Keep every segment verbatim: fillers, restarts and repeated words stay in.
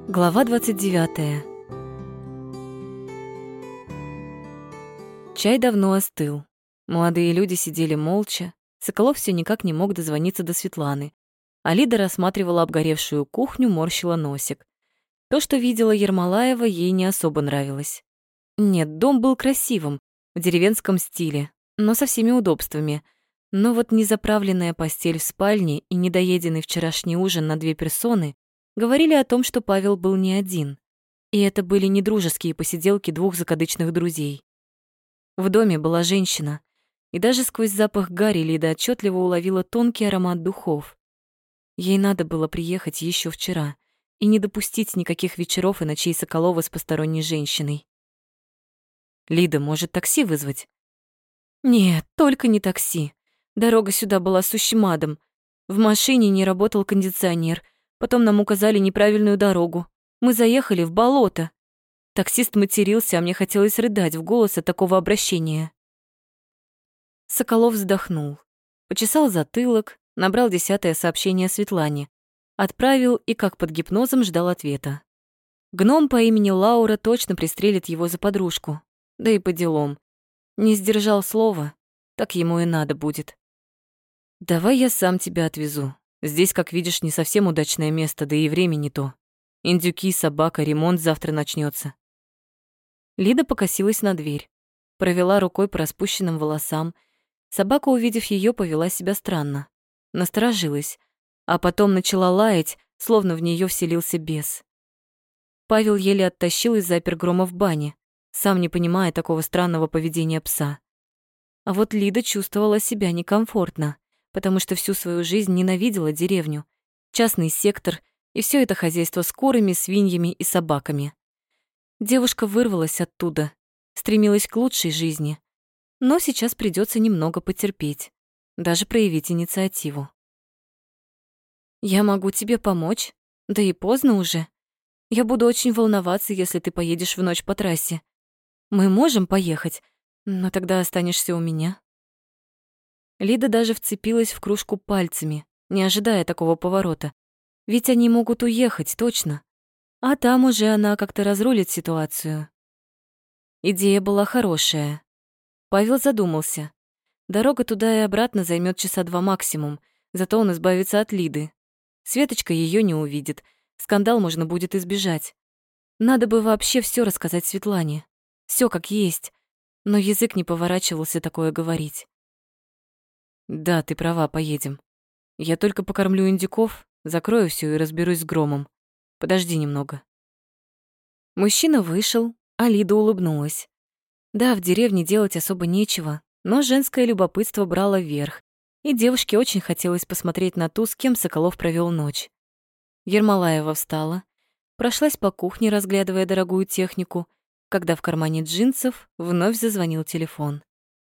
Глава двадцать девятая. Чай давно остыл. Молодые люди сидели молча. Соколов все никак не мог дозвониться до Светланы. А Лида рассматривала обгоревшую кухню, морщила носик. То, что видела Ермолаева, ей не особо нравилось. Нет, дом был красивым, в деревенском стиле, но со всеми удобствами. Но вот незаправленная постель в спальне и недоеденный вчерашний ужин на две персоны говорили о том, что Павел был не один. И это были не дружеские посиделки двух закадычных друзей. В доме была женщина, и даже сквозь запах гари Лида отчетливо уловила тонкий аромат духов. Ей надо было приехать еще вчера и не допустить никаких вечеров и ночей Соколова с посторонней женщиной. «Лида, может, такси вызвать?» «Нет, только не такси. Дорога сюда была сущим адом. В машине не работал кондиционер, потом нам указали неправильную дорогу. Мы заехали в болото». Таксист матерился, а мне хотелось рыдать в голос от такого обращения. Соколов вздохнул, почесал затылок, набрал десятое сообщение Светлане, отправил и как под гипнозом ждал ответа. Гном по имени Лаура точно пристрелит его за подружку, да и по делам. Не сдержал слова, так ему и надо будет. «Давай я сам тебя отвезу. Здесь, как видишь, не совсем удачное место, да и время не то. Индюки, собака, ремонт завтра начнется. Лида покосилась на дверь, провела рукой по распущенным волосам. Собака, увидев ее, повела себя странно. Насторожилась, а потом начала лаять, словно в нее вселился бес. Павел еле оттащил и запер Грома в бане, сам не понимая такого странного поведения пса. А вот Лида чувствовала себя некомфортно, потому что всю свою жизнь ненавидела деревню, частный сектор и все это хозяйство с курами, свиньями и собаками. Девушка вырвалась оттуда, стремилась к лучшей жизни, но сейчас придется немного потерпеть, даже проявить инициативу. «Я могу тебе помочь, да и поздно уже. Я буду очень волноваться, если ты поедешь в ночь по трассе. Мы можем поехать, но тогда останешься у меня». Лида даже вцепилась в кружку пальцами, не ожидая такого поворота. Ведь они могут уехать, точно. А там уже она как-то разрулит ситуацию. Идея была хорошая. Павел задумался. Дорога туда и обратно займет часа два максимум, зато он избавится от Лиды. Светочка ее не увидит, скандал можно будет избежать. Надо бы вообще все рассказать Светлане. Все как есть, но язык не поворачивался такое говорить. «Да, ты права, поедем. Я только покормлю индюков, закрою все и разберусь с Громом. Подожди немного». Мужчина вышел, а Лида улыбнулась. Да, в деревне делать особо нечего, но женское любопытство брало верх, и девушке очень хотелось посмотреть на ту, с кем Соколов провел ночь. Ермолаева встала, прошлась по кухне, разглядывая дорогую технику, когда в кармане джинсов вновь зазвонил телефон.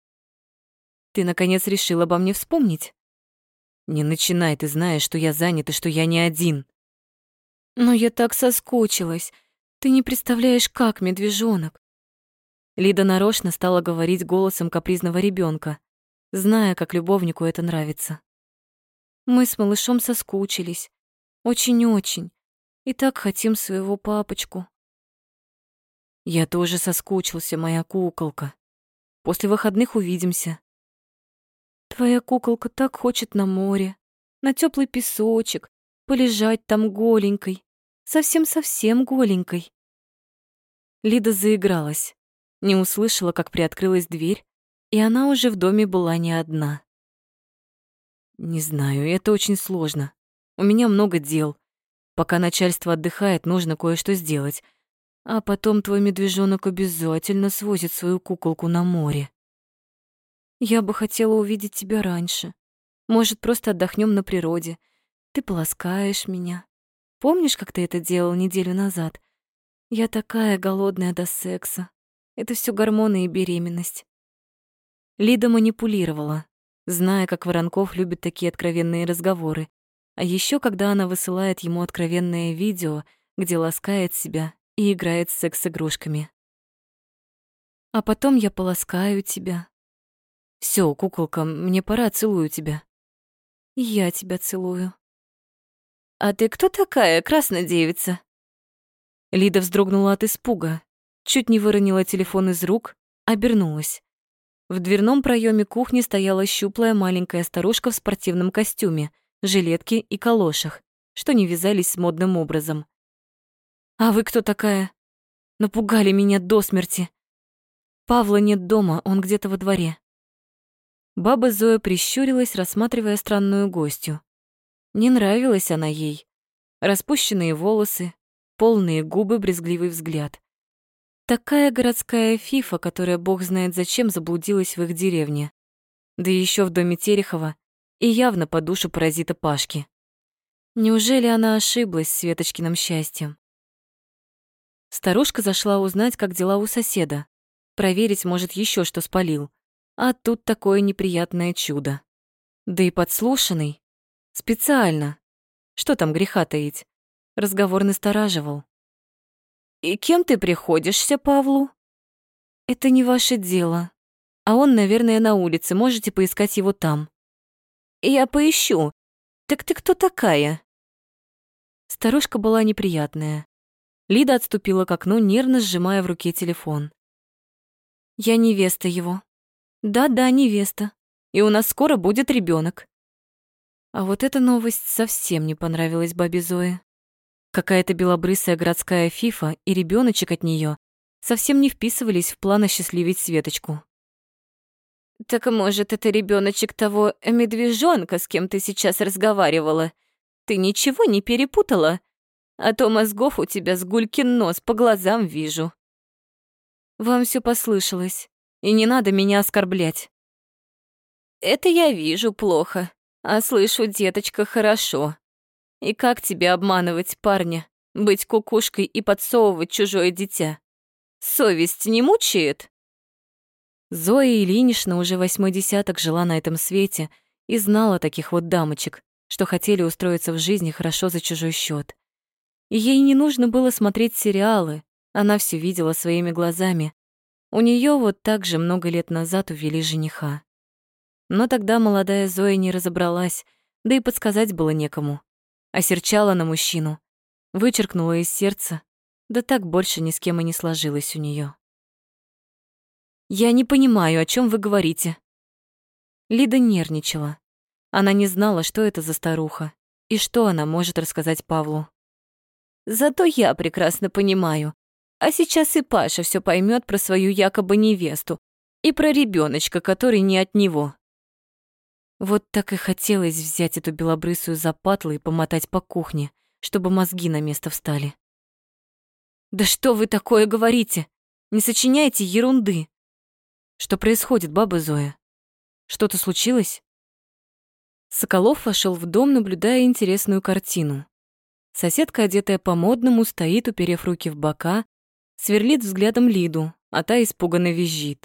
«Ты, наконец, решил обо мне вспомнить?» «Не начинай, ты знаешь, что я занят и что я не один». «Но я так соскучилась. Ты не представляешь, как, медвежонок». Лида нарочно стала говорить голосом капризного ребенка, зная, как любовнику это нравится. «Мы с малышом соскучились. Очень-очень. И так хотим своего папочку». «Я тоже соскучился, моя куколка. После выходных увидимся». «Твоя куколка так хочет на море, на теплый песочек, полежать там голенькой, совсем-совсем голенькой». Лида заигралась, не услышала, как приоткрылась дверь, и она уже в доме была не одна. «Не знаю, это очень сложно. У меня много дел. Пока начальство отдыхает, нужно кое-что сделать. А потом твой медвежонок обязательно свозит свою куколку на море». «Я бы хотела увидеть тебя раньше. Может, просто отдохнем на природе. Ты поласкаешь меня. Помнишь, как ты это делал неделю назад? Я такая голодная до секса. Это все гормоны и беременность». Лида манипулировала, зная, как Воронков любит такие откровенные разговоры. А еще, когда она высылает ему откровенное видео, где ласкает себя и играет с секс-игрушками. «А потом я поласкаю тебя». Все, куколка, мне пора, целую тебя». «И я тебя целую». «А ты кто такая, красная девица?» Лида вздрогнула от испуга, чуть не выронила телефон из рук, обернулась. В дверном проеме кухни стояла щуплая маленькая старушка в спортивном костюме, жилетке и калошах, что не вязались с модным образом. «А вы кто такая? Напугали меня до смерти. Павла нет дома, он где-то во дворе». Баба Зоя прищурилась, рассматривая странную гостью. Не нравилась она ей. Распущенные волосы, полные губы, брезгливый взгляд. Такая городская фифа, которая бог знает зачем заблудилась в их деревне. Да еще в доме Терехова и явно по душу паразита Пашки. Неужели она ошиблась с Светочкиным счастьем? Старушка зашла узнать, как дела у соседа. Проверить, может, еще что спалил. А тут такое неприятное чудо. Да и подслушанный. Специально. Что там греха таить? Разговор настораживал. «И кем ты приходишься Павлу?» «Это не ваше дело. А он, наверное, на улице. Можете поискать его там». «Я поищу. Так ты кто такая?» Старушка была неприятная. Лида отступила к окну, нервно сжимая в руке телефон. «Я невеста его. Да-да, невеста. И у нас скоро будет ребенок. А вот эта новость совсем не понравилась бабе Зое. Какая-то белобрысая городская фифа и ребеночек от нее совсем не вписывались в план осчастливить Светочку. «Так, может, это ребеночек того медвежонка, с кем ты сейчас разговаривала? Ты ничего не перепутала? А то мозгов у тебя с гулькин нос, по глазам вижу». «Вам все послышалось, и не надо меня оскорблять». «Это я вижу плохо, а слышу, деточка, хорошо. И как тебе обманывать парня, быть кукушкой и подсовывать чужое дитя? Совесть не мучает?» Зоя Ильинична уже восьмой десяток жила на этом свете и знала таких вот дамочек, что хотели устроиться в жизни хорошо за чужой счет. И ей не нужно было смотреть сериалы, она все видела своими глазами. У нее вот так же много лет назад увели жениха. Но тогда молодая Зоя не разобралась, да и подсказать было некому. Осерчала на мужчину, вычеркнула из сердца, да так больше ни с кем и не сложилось у нее. «Я не понимаю, о чем вы говорите». Лида нервничала. Она не знала, что это за старуха и что она может рассказать Павлу. «Зато я прекрасно понимаю. А сейчас и Паша все поймет про свою якобы невесту и про ребеночка, который не от него». Вот так и хотелось взять эту белобрысую за патлы и помотать по кухне, чтобы мозги на место встали. «Да что вы такое говорите? Не сочиняйте ерунды!» «Что происходит, баба Зоя? Что-то случилось?» Соколов вошел в дом, наблюдая интересную картину. Соседка, одетая по-модному, стоит, уперев руки в бока, сверлит взглядом Лиду, а та испуганно визжит.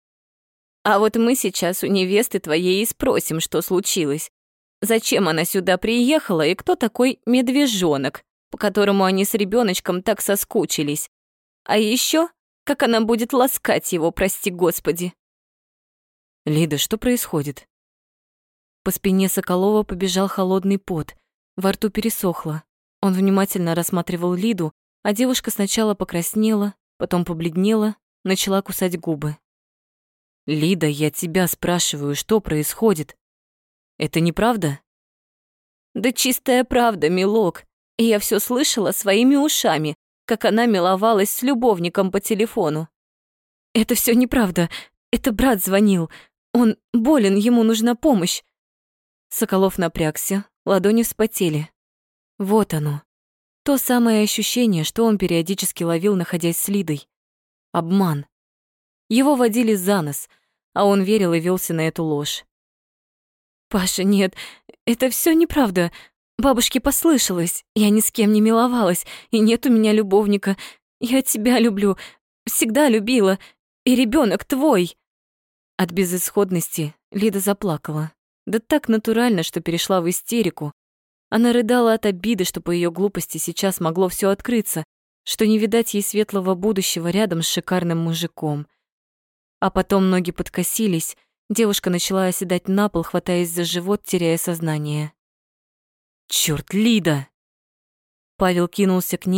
«А вот мы сейчас у невесты твоей и спросим, что случилось. Зачем она сюда приехала и кто такой медвежонок, по которому они с ребеночком так соскучились? А еще, как она будет ласкать его, прости господи». «Лида, что происходит?» По спине Соколова побежал холодный пот, во рту пересохло. Он внимательно рассматривал Лиду, а девушка сначала покраснела, потом побледнела, начала кусать губы. «Лида, я тебя спрашиваю, что происходит? Это неправда?» «Да чистая правда, милок. И я все слышала своими ушами, как она миловалась с любовником по телефону». «Это все неправда. Это брат звонил. Он болен, ему нужна помощь». Соколов напрягся, ладони вспотели. Вот оно. То самое ощущение, что он периодически ловил, находясь с Лидой. Обман. Его водили за нос, а он верил и велся на эту ложь. «Паша, нет, это все неправда. Бабушке послышалось. Я ни с кем не миловалась, и нет у меня любовника. Я тебя люблю, всегда любила, и ребенок твой». От безысходности Лида заплакала. Да так натурально, что перешла в истерику. Она рыдала от обиды, что по ее глупости сейчас могло все открыться, что не видать ей светлого будущего рядом с шикарным мужиком. А потом ноги подкосились, девушка начала оседать на пол, хватаясь за живот, теряя сознание. «Чёрт, Лида!» Павел кинулся к ней,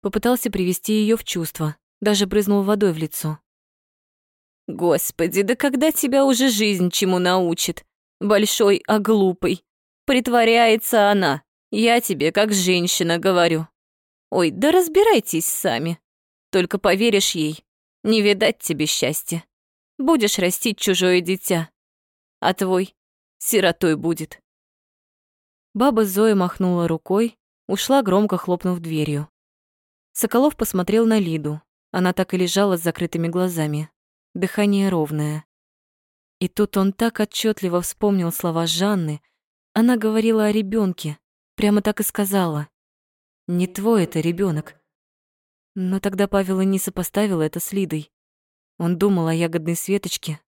Попытался привести ее в чувство, даже брызнул водой в лицо. «Господи, да когда тебя уже жизнь чему научит? Большой, а глупый. Притворяется она. Я тебе как женщина говорю. Ой, да разбирайтесь сами. Только поверишь ей, не видать тебе счастья. Будешь растить чужое дитя, а твой сиротой будет». Баба Зоя махнула рукой, ушла, громко хлопнув дверью. Соколов посмотрел на Лиду. Она так и лежала с закрытыми глазами. Дыхание ровное. И тут он так отчетливо вспомнил слова Жанны. Она говорила о ребенке, прямо так и сказала. «Не твой это ребенок. Но тогда Павел и не сопоставил это с Лидой. Он думал о ягодной Светочке,